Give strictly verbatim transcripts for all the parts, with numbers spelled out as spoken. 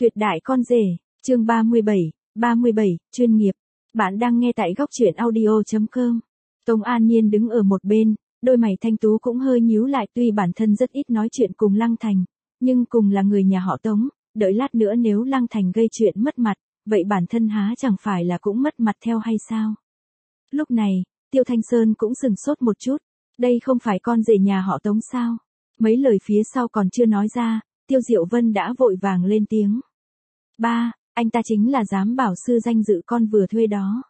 Tuyệt đại con rể, chương ba mươi bảy, ba mươi bảy, chuyên nghiệp. Bạn đang nghe tại góc truyện audio chấm com. Tống An Nhiên đứng ở một bên, đôi mày thanh tú cũng hơi nhíu lại, tuy bản thân rất ít nói chuyện cùng Lăng Thành, nhưng cùng là người nhà họ Tống, đợi lát nữa nếu Lăng Thành gây chuyện mất mặt, vậy bản thân há chẳng phải là cũng mất mặt theo hay sao? Lúc này, Tiêu Thanh Sơn cũng sừng sốt một chút, đây không phải con rể nhà họ Tống sao? Mấy lời phía sau còn chưa nói ra, Tiêu Diệu Vân đã vội vàng lên tiếng. Ba, anh ta chính là giám bảo sư danh dự con vừa thuê đó.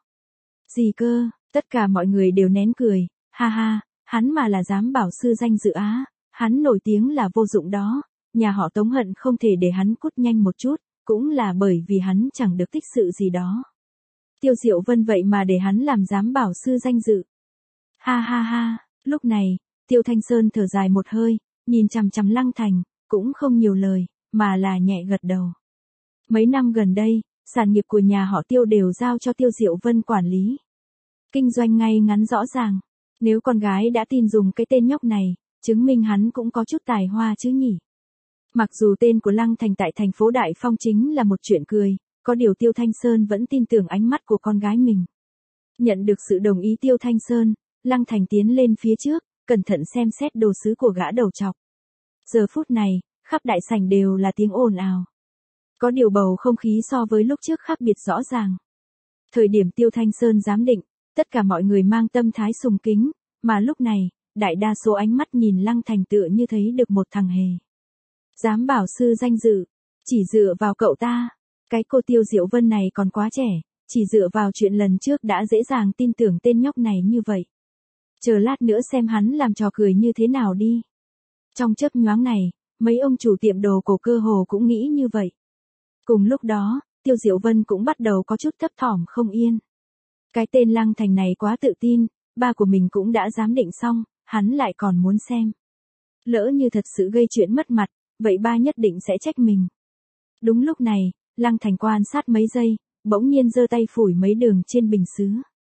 Gì cơ? Tất cả mọi người đều nén cười, ha ha, hắn mà là giám bảo sư danh dự á, hắn nổi tiếng là vô dụng đó, nhà họ Tống hận không thể để hắn cút nhanh một chút, cũng là bởi vì hắn chẳng được tích sự gì đó. Tiêu Diệu Vân vậy mà để hắn làm giám bảo sư danh dự. Ha ha ha, lúc này, Tiêu Thanh Sơn thở dài một hơi, nhìn chằm chằm Lăng Thành, cũng không nhiều lời, mà là nhẹ gật đầu. Mấy năm gần đây, sản nghiệp của nhà họ Tiêu đều giao cho Tiêu Diệu Vân quản lý. Kinh doanh ngay ngắn rõ ràng, nếu con gái đã tin dùng cái tên nhóc này, chứng minh hắn cũng có chút tài hoa chứ nhỉ. Mặc dù tên của Lăng Thành tại thành phố Đại Phong chính là một chuyện cười, có điều Tiêu Thanh Sơn vẫn tin tưởng ánh mắt của con gái mình. Nhận được sự đồng ý Tiêu Thanh Sơn, Lăng Thành tiến lên phía trước, cẩn thận xem xét đồ sứ của gã đầu trọc. Giờ phút này, khắp đại sảnh đều là tiếng ồn ào. Có điều bầu không khí so với lúc trước khác biệt rõ ràng. Thời điểm Tiêu Thanh Sơn giám định, tất cả mọi người mang tâm thái sùng kính, mà lúc này, đại đa số ánh mắt nhìn Lăng Thành tựa như thấy được một thằng hề. Giám bảo sư danh dự, chỉ dựa vào cậu ta, cái cô Tiêu Diệu Vân này còn quá trẻ, chỉ dựa vào chuyện lần trước đã dễ dàng tin tưởng tên nhóc này như vậy. Chờ lát nữa xem hắn làm trò cười như thế nào đi. Trong chớp nhoáng này, mấy ông chủ tiệm đồ cổ cơ hồ cũng nghĩ như vậy. Cùng lúc đó, Tiêu Diệu Vân cũng bắt đầu có chút thấp thỏm không yên. Cái tên Lăng Thành này quá tự tin, ba của mình cũng đã giám định xong, hắn lại còn muốn xem. Lỡ như thật sự gây chuyện mất mặt, vậy ba nhất định sẽ trách mình. Đúng lúc này, Lăng Thành quan sát mấy giây, bỗng nhiên giơ tay phủi mấy đường trên bình sứ.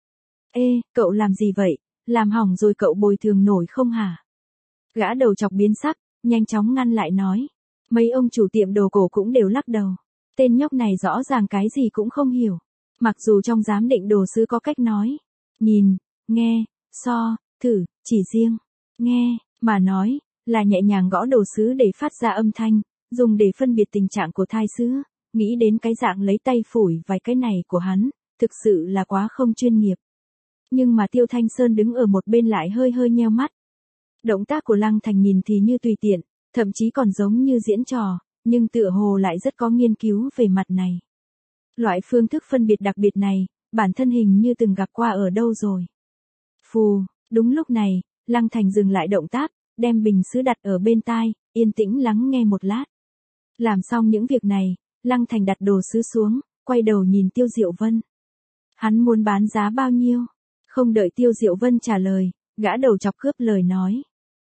Ê, cậu làm gì vậy, làm hỏng rồi cậu bồi thường nổi không hả? Gã đầu chọc biến sắc, nhanh chóng ngăn lại nói. Mấy ông chủ tiệm đồ cổ cũng đều lắc đầu. Tên nhóc này rõ ràng cái gì cũng không hiểu. Mặc dù trong giám định đồ sứ có cách nói. Nhìn, nghe, so, thử, chỉ riêng, nghe, mà nói, là nhẹ nhàng gõ đồ sứ để phát ra âm thanh, dùng để phân biệt tình trạng của thai sứ. Nghĩ đến cái dạng lấy tay phủi vài cái này của hắn, thực sự là quá không chuyên nghiệp. Nhưng mà Tiêu Thanh Sơn đứng ở một bên lại hơi hơi nheo mắt. Động tác của Lăng Thành nhìn thì như tùy tiện, thậm chí còn giống như diễn trò, nhưng tựa hồ lại rất có nghiên cứu về mặt này. Loại phương thức phân biệt đặc biệt này, bản thân hình như từng gặp qua ở đâu rồi. Phù, đúng lúc này, Lăng Thành dừng lại động tác, đem bình sứ đặt ở bên tai, yên tĩnh lắng nghe một lát. Làm xong những việc này, Lăng Thành đặt đồ sứ xuống, quay đầu nhìn Tiêu Diệu Vân. Hắn muốn bán giá bao nhiêu? Không đợi Tiêu Diệu Vân trả lời, gã đầu chọc cướp lời nói.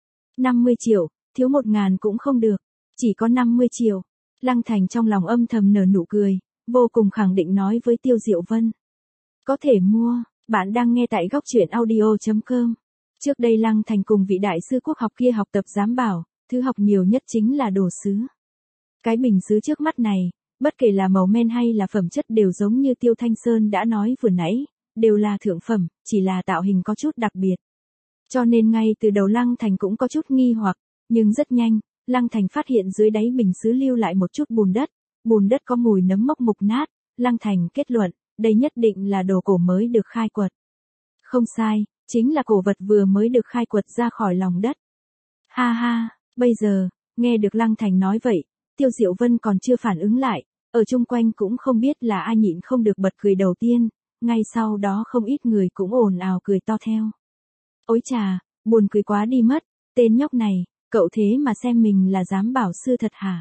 năm mươi triệu, thiếu một ngàn cũng không được, chỉ có năm mươi triệu. Lăng Thành trong lòng âm thầm nở nụ cười, vô cùng khẳng định nói với Tiêu Diệu Vân. Có thể mua, bạn đang nghe tại góc truyện audio chấm com. Trước đây Lăng Thành cùng vị đại sư quốc học kia học tập giám bảo, thứ học nhiều nhất chính là đồ sứ. Cái bình sứ trước mắt này, bất kể là màu men hay là phẩm chất đều giống như Tiêu Thanh Sơn đã nói vừa nãy, đều là thượng phẩm, chỉ là tạo hình có chút đặc biệt. Cho nên ngay từ đầu Lăng Thành cũng có chút nghi hoặc, nhưng rất nhanh, Lăng Thành phát hiện dưới đáy bình sứ lưu lại một chút bùn đất, bùn đất có mùi nấm mốc mục nát, Lăng Thành kết luận, đây nhất định là đồ cổ mới được khai quật. Không sai, chính là cổ vật vừa mới được khai quật ra khỏi lòng đất. Ha ha, bây giờ, nghe được Lăng Thành nói vậy, Tiêu Diệu Vân còn chưa phản ứng lại, ở chung quanh cũng không biết là ai nhịn không được bật cười đầu tiên, ngay sau đó không ít người cũng ồn ào cười to theo. Ôi chà, buồn cười quá đi mất, tên nhóc này, cậu thế mà xem mình là giám bảo sư thật hả?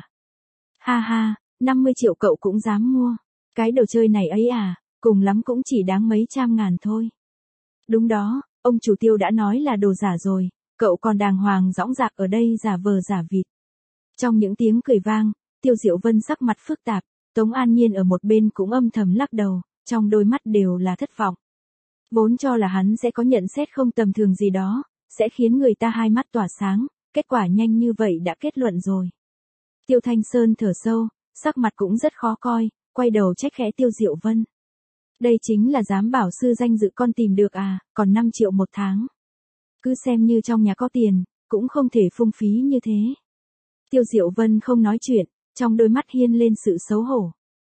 Ha ha, năm mươi triệu cậu cũng dám mua, cái đồ chơi này ấy à, cùng lắm cũng chỉ đáng mấy trăm ngàn thôi. Đúng đó, ông chủ Tiêu đã nói là đồ giả rồi, cậu còn đàng hoàng dõng dạc ở đây giả vờ giả vịt. Trong những tiếng cười vang, Tiêu Diệu Vân sắc mặt phức tạp, Tống An Nhiên ở một bên cũng âm thầm lắc đầu, trong đôi mắt đều là thất vọng. Vốn cho là hắn sẽ có nhận xét không tầm thường gì đó, sẽ khiến người ta hai mắt tỏa sáng, kết quả nhanh như vậy đã kết luận rồi. Tiêu Thanh Sơn thở sâu, sắc mặt cũng rất khó coi, quay đầu trách khẽ Tiêu Diệu Vân. Đây chính là giám bảo sư danh dự con tìm được à, còn năm triệu một tháng. Cứ xem như trong nhà có tiền, cũng không thể phung phí như thế. Tiêu Diệu Vân không nói chuyện, trong đôi mắt hiên lên sự xấu hổ.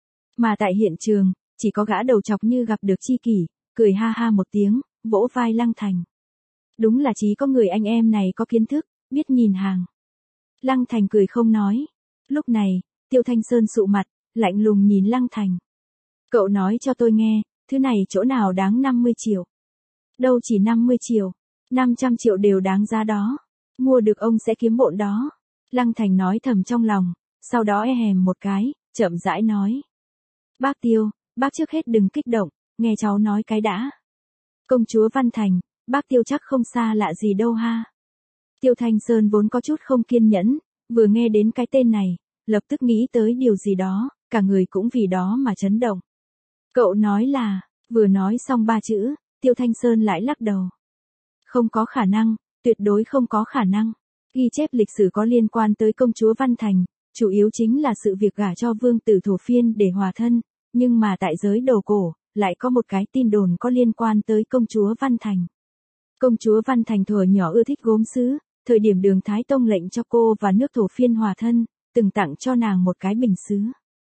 Mà tại hiện trường, chỉ có gã đầu chọc như gặp được tri kỷ, cười ha ha một tiếng, vỗ vai Lăng Thành. Đúng là chỉ có người anh em này có kiến thức, biết nhìn hàng. Lăng Thành cười không nói. Lúc này, Tiêu Thanh Sơn sụ mặt, lạnh lùng nhìn Lăng Thành. Cậu nói cho tôi nghe, thứ này chỗ nào đáng năm mươi triệu. Đâu chỉ năm mươi triệu, năm trăm triệu đều đáng giá đó. Mua được ông sẽ kiếm bộn đó. Lăng Thành nói thầm trong lòng, sau đó e hèm một cái, chậm rãi nói. Bác Tiêu, bác trước hết đừng kích động, nghe cháu nói cái đã. Công chúa Văn Thành, bác Tiêu chắc không xa lạ gì đâu ha. Tiêu Thanh Sơn vốn có chút không kiên nhẫn, vừa nghe đến cái tên này, lập tức nghĩ tới điều gì đó, cả người cũng vì đó mà chấn động. Cậu nói là, vừa nói xong ba chữ, Tiêu Thanh Sơn lại lắc đầu. Không có khả năng, tuyệt đối không có khả năng. Ghi chép lịch sử có liên quan tới công chúa Văn Thành, chủ yếu chính là sự việc gả cho vương tử Thổ Phiên để hòa thân, nhưng mà tại giới đồ cổ, lại có một cái tin đồn có liên quan tới công chúa Văn Thành. Công chúa Văn Thành thuở nhỏ ưa thích gốm sứ, thời điểm Đường Thái Tông lệnh cho cô và nước Thổ Phiên hòa thân, từng tặng cho nàng một cái bình sứ.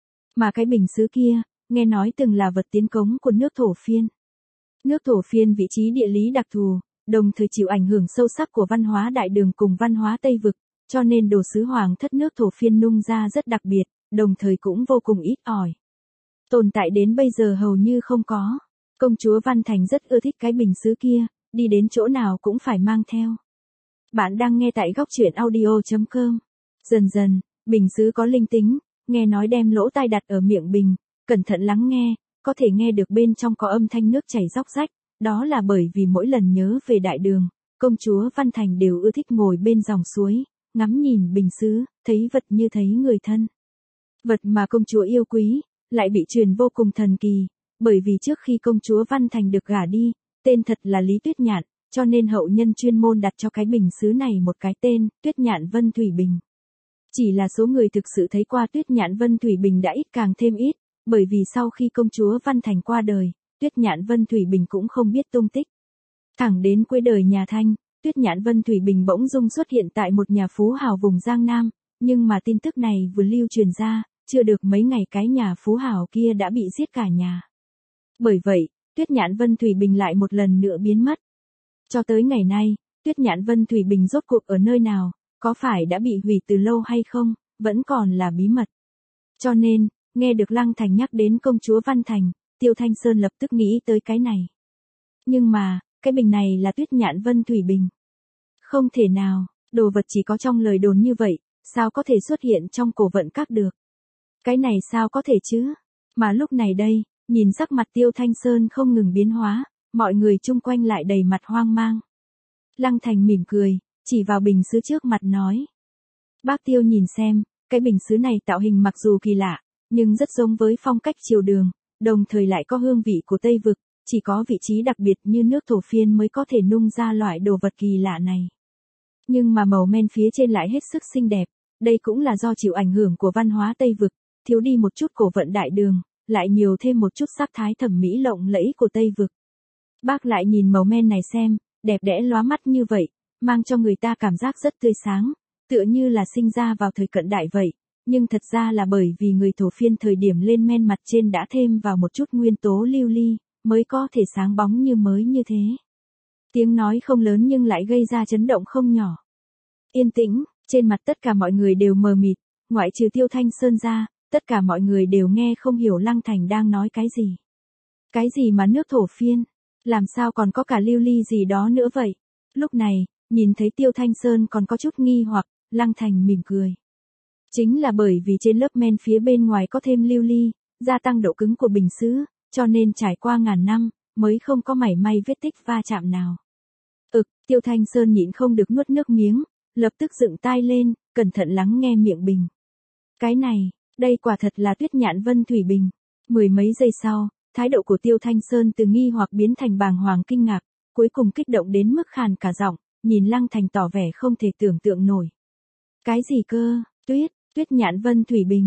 Mà cái bình sứ kia, nghe nói từng là vật tiến cống của nước Thổ Phiên. Nước Thổ Phiên vị trí địa lý đặc thù, đồng thời chịu ảnh hưởng sâu sắc của văn hóa Đại Đường cùng văn hóa Tây Vực, cho nên đồ sứ hoàng thất nước Thổ Phiên nung ra rất đặc biệt, đồng thời cũng vô cùng ít ỏi. Tồn tại đến bây giờ hầu như không có. Công chúa Văn Thành rất ưa thích cái bình sứ kia, đi đến chỗ nào cũng phải mang theo. Bạn đang nghe tại góc truyện audio chấm com. Dần dần, bình sứ có linh tính, nghe nói đem lỗ tai đặt ở miệng bình, cẩn thận lắng nghe, có thể nghe được bên trong có âm thanh nước chảy róc rách, đó là bởi vì mỗi lần nhớ về Đại Đường, công chúa Văn Thành đều ưa thích ngồi bên dòng suối, ngắm nhìn bình sứ, thấy vật như thấy người thân. Vật mà công chúa yêu quý, lại bị truyền vô cùng thần kỳ, bởi vì trước khi công chúa Văn Thành được gả đi, tên thật là Lý Tuyết Nhạn, cho nên hậu nhân chuyên môn đặt cho cái bình sứ này một cái tên, Tuyết Nhạn Vân Thủy Bình. Chỉ là số người thực sự thấy qua Tuyết Nhạn Vân Thủy Bình đã ít càng thêm ít, bởi vì sau khi công chúa Văn Thành qua đời, Tuyết Nhạn Vân Thủy Bình cũng không biết tung tích. Thẳng đến cuối đời nhà Thanh, Tuyết Nhạn Vân Thủy Bình bỗng dưng xuất hiện tại một nhà phú hào vùng Giang Nam, nhưng mà tin tức này vừa lưu truyền ra, chưa được mấy ngày cái nhà phú hào kia đã bị giết cả nhà. Bởi vậy, Tuyết Nhạn Vân Thủy Bình lại một lần nữa biến mất. Cho tới ngày nay, Tuyết Nhạn Vân Thủy Bình rốt cuộc ở nơi nào, có phải đã bị hủy từ lâu hay không, vẫn còn là bí mật. Cho nên, nghe được Lăng Thành nhắc đến công chúa Văn Thành, Tiêu Thanh Sơn lập tức nghĩ tới cái này. Nhưng mà, cái bình này là Tuyết Nhạn Vân Thủy Bình. Không thể nào, đồ vật chỉ có trong lời đồn như vậy, sao có thể xuất hiện trong cổ vận các được. Cái này sao có thể chứ? Mà lúc này đây, nhìn sắc mặt Tiêu Thanh Sơn không ngừng biến hóa, mọi người chung quanh lại đầy mặt hoang mang. Lăng Thành mỉm cười, chỉ vào bình sứ trước mặt nói. Bác Tiêu nhìn xem, cái bình sứ này tạo hình mặc dù kỳ lạ, nhưng rất giống với phong cách triều Đường, đồng thời lại có hương vị của Tây Vực, chỉ có vị trí đặc biệt như nước Thổ Phiên mới có thể nung ra loại đồ vật kỳ lạ này. Nhưng mà màu men phía trên lại hết sức xinh đẹp, đây cũng là do chịu ảnh hưởng của văn hóa Tây Vực, thiếu đi một chút cổ vận Đại Đường, lại nhiều thêm một chút sắc thái thẩm mỹ lộng lẫy của Tây Vực. Bác lại nhìn màu men này xem, đẹp đẽ lóa mắt như vậy, mang cho người ta cảm giác rất tươi sáng, tựa như là sinh ra vào thời cận đại vậy, nhưng thật ra là bởi vì người Thổ Phiên thời điểm lên men mặt trên đã thêm vào một chút nguyên tố lưu ly, mới có thể sáng bóng như mới như thế. Tiếng nói không lớn nhưng lại gây ra chấn động không nhỏ. Yên tĩnh, trên mặt tất cả mọi người đều mờ mịt, ngoại trừ Tiêu Thanh Sơn ra, tất cả mọi người đều nghe không hiểu Lăng Thành đang nói cái gì. Cái gì mà nước Thổ Phiên? Làm sao còn có cả lưu ly gì đó nữa vậy? Lúc này, nhìn thấy Tiêu Thanh Sơn còn có chút nghi hoặc, Lăng Thành mỉm cười. Chính là bởi vì trên lớp men phía bên ngoài có thêm lưu ly, gia tăng độ cứng của bình sứ, cho nên trải qua ngàn năm, mới không có mảy may vết tích va chạm nào. Ực, Tiêu Thanh Sơn nhịn không được nuốt nước miếng, lập tức dựng tai lên, cẩn thận lắng nghe miệng bình. Cái này, đây quả thật là Tuyết Nhạn Vân Thủy Bình. Mười mấy giây sau, thái độ của Tiêu Thanh Sơn từ nghi hoặc biến thành bàng hoàng kinh ngạc, cuối cùng kích động đến mức khàn cả giọng, nhìn Lăng Thành tỏ vẻ không thể tưởng tượng nổi. Cái gì cơ? Tuyết, Tuyết Nhạn Vân Thủy Bình.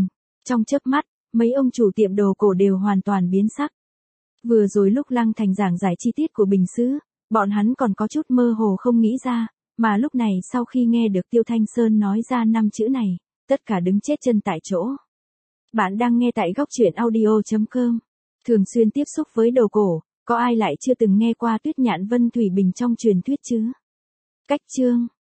Trong chớp mắt, mấy ông chủ tiệm đồ cổ đều hoàn toàn biến sắc. Vừa rồi lúc Lăng Thành giảng giải chi tiết của bình sứ, bọn hắn còn có chút mơ hồ không nghĩ ra, mà lúc này sau khi nghe được Tiêu Thanh Sơn nói ra năm chữ này, tất cả đứng chết chân tại chỗ. Bạn đang nghe tại góc truyện audio chấm com. Thường xuyên tiếp xúc với đồ cổ, có ai lại chưa từng nghe qua Tuyết Nhạn Vân Thủy Bình trong truyền thuyết chứ? Cách chương